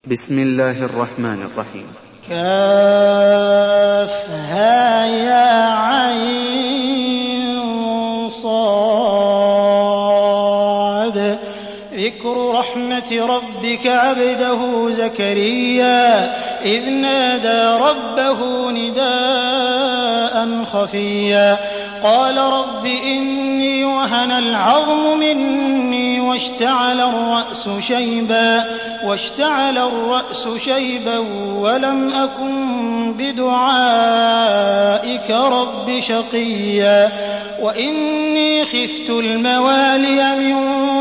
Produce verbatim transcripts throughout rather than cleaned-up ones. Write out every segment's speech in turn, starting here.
بسم الله الرحمن الرحيم. كافها يا عين صاد ذكر رحمة ربك عبده زكريا إذ نادى ربه نداء خفيا قال رب إني وهن العظم مني واشتعل الرأس شيبا واشتعل الرأس شيبا ولم أكن بدعائك رب شقيا وإني خفت الموالي من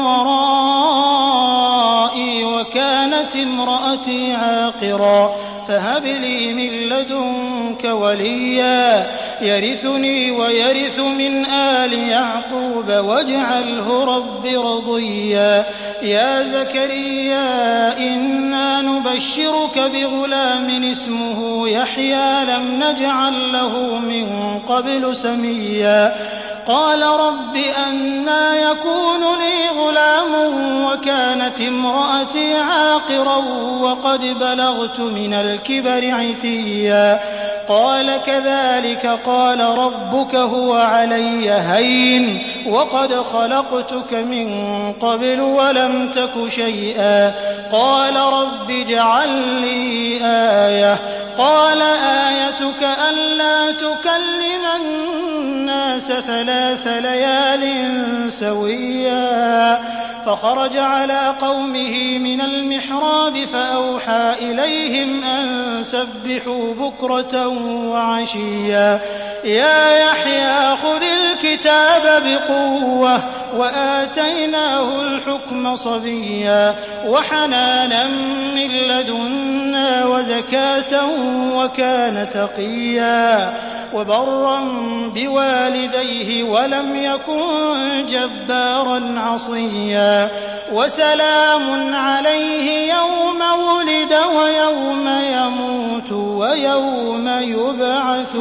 ورائي وكانت امرأتي عاقرا فهب لي من لدنك وليا يرثني ويرث من آل يعقوب واجعله رب رضيا يا زكريا إنا نبشرك بغلام اسمه يحيى لم نجعل له من قبل سميا قال رب أنى يكون لي غلام وكانت امرأتي عاقرا وقد بلغت من الكبر عتيا قال كذلك قال ربك هو علي هين وقد خلقتك من قبل ولم تك شيئا قال رب اجعل لي آية قال آيتك ألا تكلم الناس ثلاث ليال سويا فخرج على قومه من المحراب فأوحى إليهم أن سبحوا بكرة وعشيا يا يحيى خذ الكتاب بقوة وآتيناه الحكم صبيا وحنانا من لدنا وزكاة وكان تقيا وبرا بوالديه ولم يكن جبارا عصيا وسلام عليه يوم ولد ويوم يموت ويوم يبعث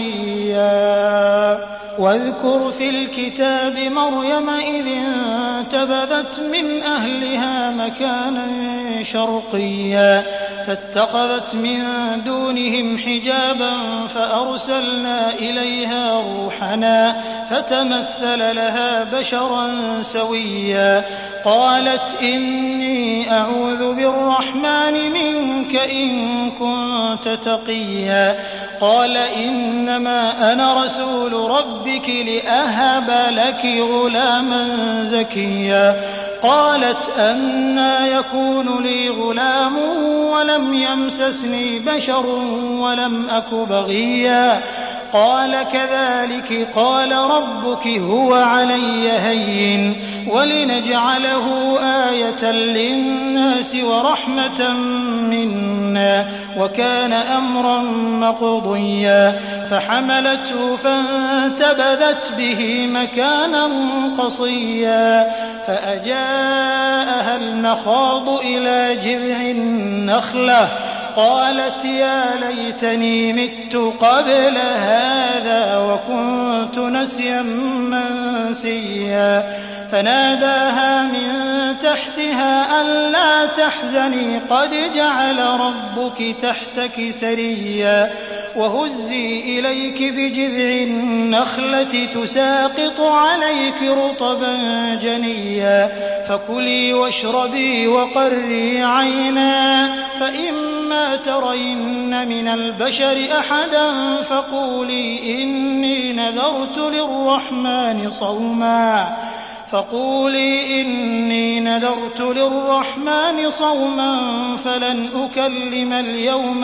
حيا واذكر في الكتاب مريم إذ انتبذت من أهلها مكانا شرقيا فاتخذت من دونهم حجابا فأرسلنا إليها روحنا فتمثل لها بشرا سويا قالت إني أعوذ بالرحمن منك إن كنت تقيا قال إنما أنا رسول ربك لأهب لك غلاما زكيا قالت أنى يكون لي غلام ولم يمسسني بشر ولم أك بغيا قال كذلك قال ربك هو علي هين ولنجعله آية للناس ورحمة منا وكان أمرا مقضيا فحملته فانتبذت به مكانا قصيا فأجاءها المخاض إلى جذع النخلة قالت يا ليتني مت قبل هذا وكنت نسيا منسيا فناداها من تحتها ألا تحزني قد جعل ربك تحتك سريا وهزي إليك بجذع النخلة تساقط عليك رطبا جنيا فكلي واشربي وقري عينا فإما ترين من البشر أحدا فقولي إني نذرت للرحمن صوما فقولي إني نذرت للرحمن صوما فلن أكلم اليوم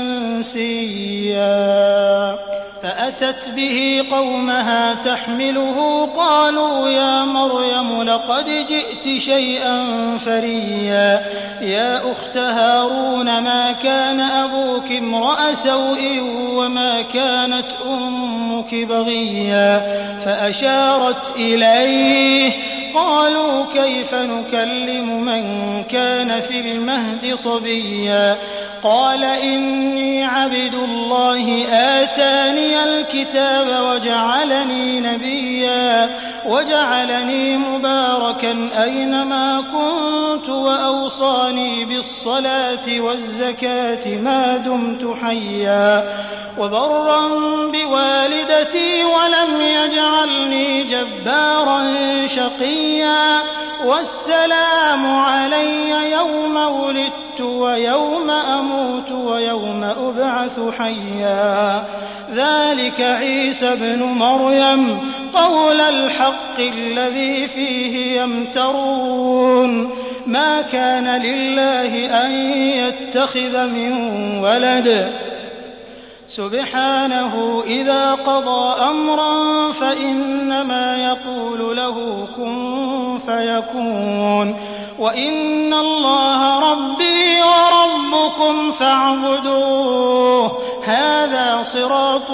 إنسيا فأتت به قومها تحمله قالوا يا مريم لقد جئت شيئا فريا يا أخت هارون ما كان أبوك امرأ سوء وما كانت أمك بغيا فأشارت إليه قالوا كيف نكلم من كان في المهد صبيا قال إني عبد الله آتاني الكتاب وجعلني نبيا وجعلني مباركا أينما كنت وأوصاني بالصلاة والزكاة ما دمت حيا وبرا بوالدتي ولم يجعلني جبارا شقيا والسلام علي يوم ولدت ويوم أموت ويوم أبعث حيا ذلك عيسى ابن مريم قول الحق الذي فيه يمترون ما كان لله أن يتخذ من ولد سبحانه إذا قضى أمرا فإنما يقول له كن فيكون وإن الله ربي وربكم فاعبدوه هذا صراط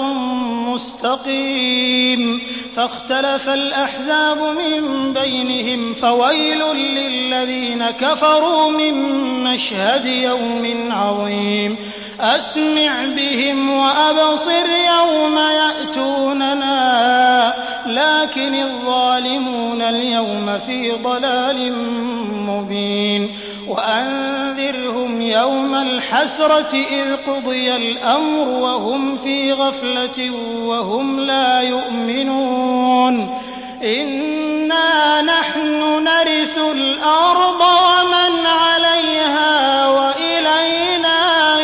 مستقيم فاختلف الأحزاب من بينهم فويل للذين كفروا من مشهد يوم عظيم أسمع بهم وأبصر يوم يأتوننا لكن الظالمون اليوم في ضلال مبين وأنذرهم يوم الحسرة إذ قضي الأمر وهم في غفلة وهم لا يؤمنون إنا نحن نرث الأرض ومن عليها وإلينا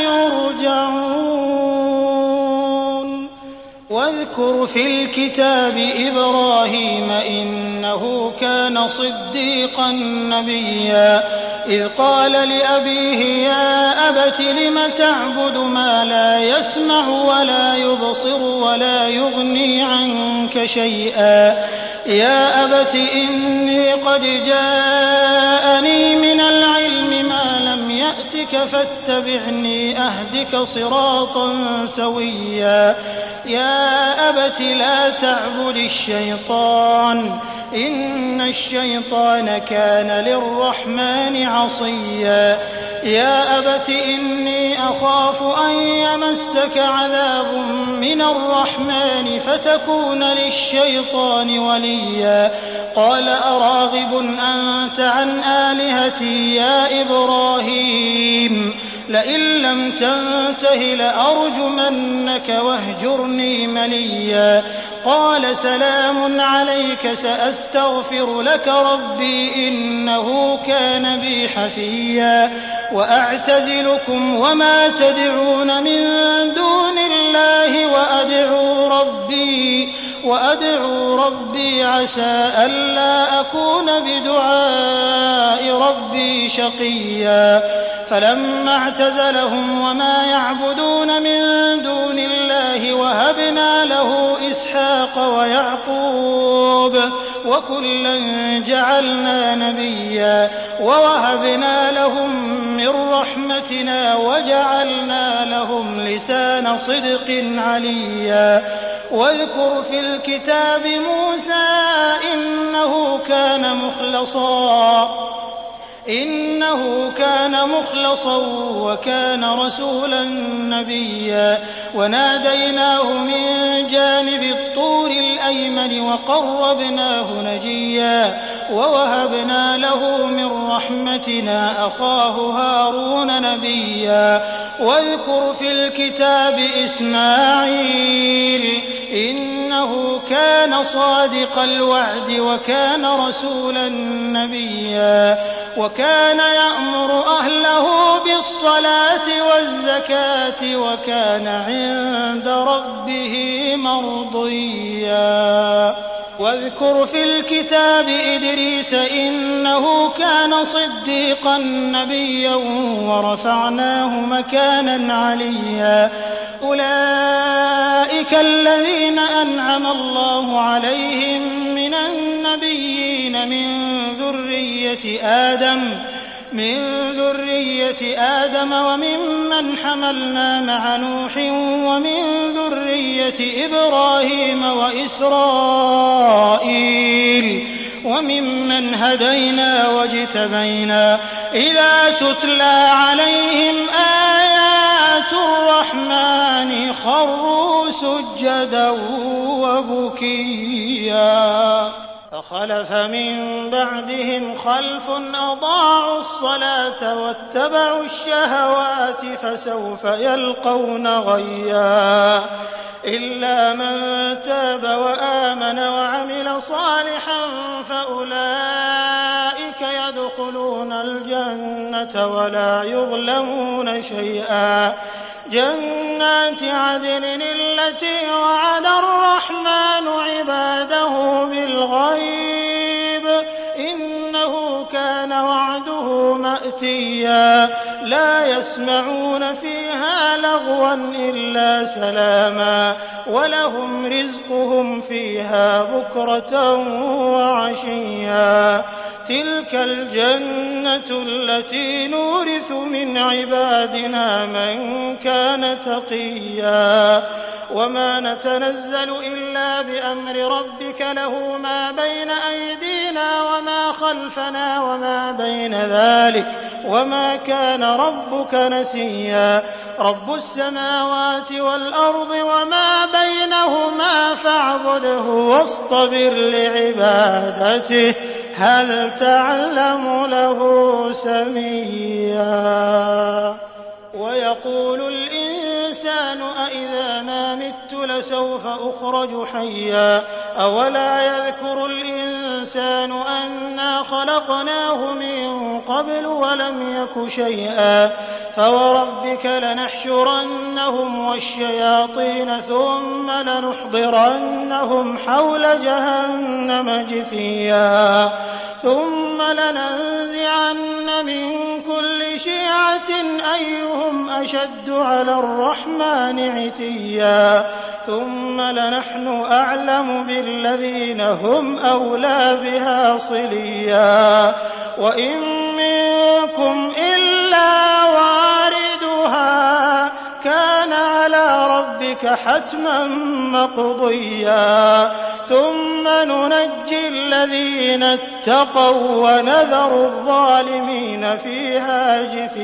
يرجعون واذكر في الكتاب إبراهيم إنه كان صديقا نبيا إذ قال لأبيه يا أبت لم تعبد ما لا يسمع ولا يبصر ولا يغني عنك شيئا يا أبت إني قد جاءني من العلم ما لم يأتك فاتبعني أهدك صراطا سويا يا أبت لا تعبد الشيطان إن الشيطان كان للرحمن عصيا يا أبت إني أخاف أن يمسك عذاب من الرحمن فتكون للشيطان وليا قال أراغب أنت عن آلهتي يا إبراهيم لئن لم تنته لأرجمنك واهجرني مليا قال سلام عليك سأستغفر لك ربي إنه كان بي حفيا وأعتزلكم وما تدعون من دون الله وأدعو ربي وأدعو ربي عسى ألا أكون بدعاء ربي شقيا فلما اعتزلهم وما يعبدون من دون الله وهبنا له إسحاق ويعقوب وكلا جعلنا نبيا ووهبنا لهم من رحمتنا وجعلنا لهم لسان صدق عليا واذكر في الكتاب موسى إنه كان مخلصا إنه كان مخلصا وكان رسولا نبيا وناديناه من جانب الطور الأيمن وقربناه نجيا ووهبنا له من رحمتنا أخاه هارون نبيا واذكر في الكتاب إسماعيل إنه كان صادق الوعد وكان رسولا نبيا وكان يأمر أهله بالصلاة والزكاة وكان عند ربه مرضيا واذكر في الكتاب إدريس إنه كان صديقا نبيا ورفعناه مكانا عليا أولئك الذين أنعم الله عليهم من النبيين من ذرية آدم من ذرية آدم وممن حملنا مع نوح ومن ذرية إبراهيم وإسرائيل وممن هدينا واجتبينا إذا تتلى عليهم آيات الرحمن خروا سجدا وبكيا فخلف من بعدهم خلف أضاعوا الصلاة واتبعوا الشهوات فسوف يلقون غيا إلا من تاب وآمن وعمل صالحا فأولئك يدخلون الجنة ولا يظلمون شيئا جنات عدن التي وعد الرحمن عباده بالغيب إنه كان وعده مأتيا لا يسمعون فيها لغوا إلا سلاما ولهم رزقهم فيها بكرة وعشيا تلك الجنة التي نورث من عبادنا من كان تقيا وما نتنزل إلا بأمر ربك له ما بين أيدينا وما خلفنا وما بين ذلك وما كان ربك نسيا رب السماوات والأرض وما بينهما فاعبده واصطبر لعبادته هل تعلم له سميا ويقول الإنسان أإذا ما مت لسوف أخرج حيا أولا يذكر الإنسان أنا خلقناه من قبل ولم يك شيئا فوربك لنحشرنهم والشياطين ثم لنحضرنهم حول جهنم جثيا ثم لننزعن من كل شيعة أيهم أشد على الرحمن عتيا ثم لنحن أعلم بالذين هم أولى بها صليا وإن منكم إلا واردها كان على ربك حتما مقضيا ثم ننجي الذين اتقوا ونذر الظالمين فيها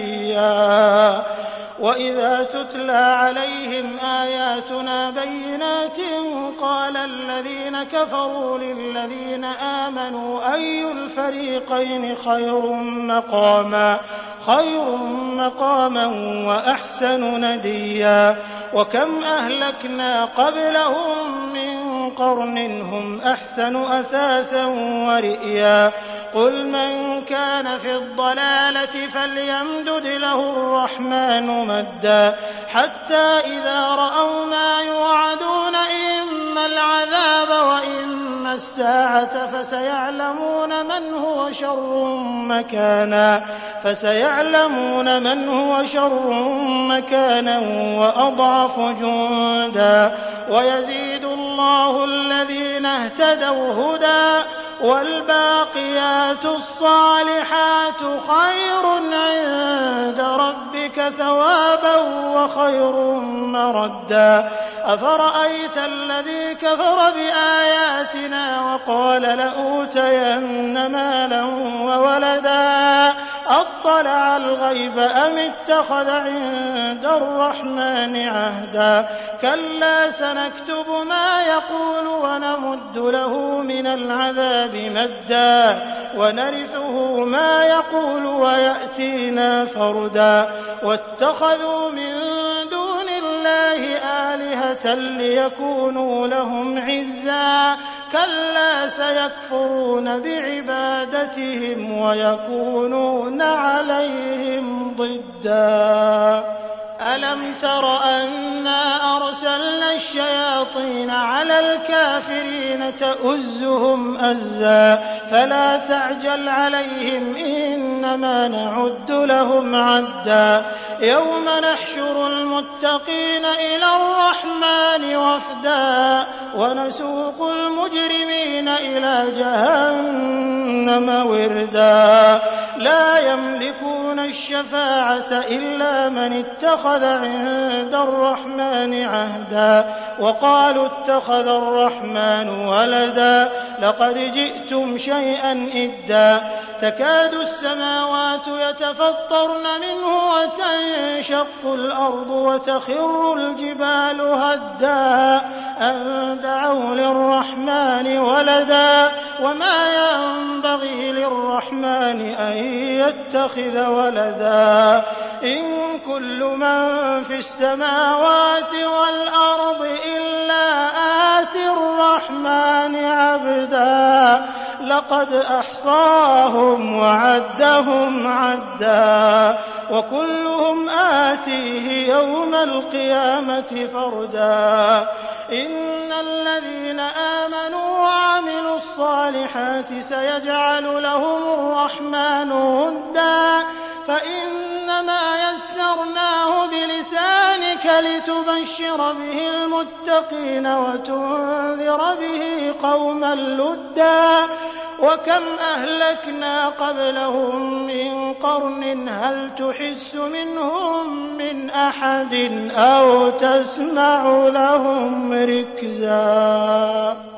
جثيا وإذا تتلى عليهم آياتنا بينات قال الذين كفروا للذين آمنوا أي الفريقين خير مقاما خير مقاما وأحسن نديا وكم أهلكنا قبلهم من قرن هم أحسن أثاثا ورئيا قل من كان في الضلالة فليمدد له الرحمن مدا حتى إذا رأوا ما يوعدون إما العذاب وإما الساعة فسيعلمون من هو شر مكانا فسيعلمون من هو شر مكانا وأضعف جندا ويزيد الله الذين اهتدوا هدى والباقيات الصالحات خير عند ربك ثوابا وخير مردا أفرأيت الذي كفر بآياتنا وقال لأوتين مالا وولدا أطلع الغيب أم اتخذ عند الرحمن عهدا كلا سنكتب ما يقول ونمد له من العذاب مدا ونرثه ما يقول ويأتينا فردا واتخذوا من دون الله آلهة ليكونوا لهم عزا كلا سيكفرون بعبادتهم ويكونون عليهم ضدا ألم تر أنا أرسلنا الشياطين على الكافرين تؤزهم أزا فلا تعجل عليهم إنما نعد لهم عدا يوم نحشر المتقين إلى الرحمن وفدا ونسوق المجرمين إلى جهنم وردا لا يملكون الشفاعة إلا من اتخذ عند الرحمن عهدا وقالوا اتخذ الرحمن ولدا لقد جئتم شيئا إدا تكاد السماوات يتفطرن منه وتنشق الأرض وتخر الجبال هدا أن دعوا للرحمن ولدا وما ينبغي للرحمن أن يتخذ ولدا إن كل من في السماوات والأرض إلا آتي الرحمن عبدا لقد أحصاهم وعدهم عدا وكلهم آتيه يوم القيامة فردا إن الذين آمنوا وعملوا الصالحات سيجعل لهم الرحمن ودا فإنما يسرناه بلسانك لتبشر به المتقين وتنذر به قوما لدا وكم أهلكنا قبلهم من قرن هل تحس منهم من أحد أو تسمع لهم ركزا.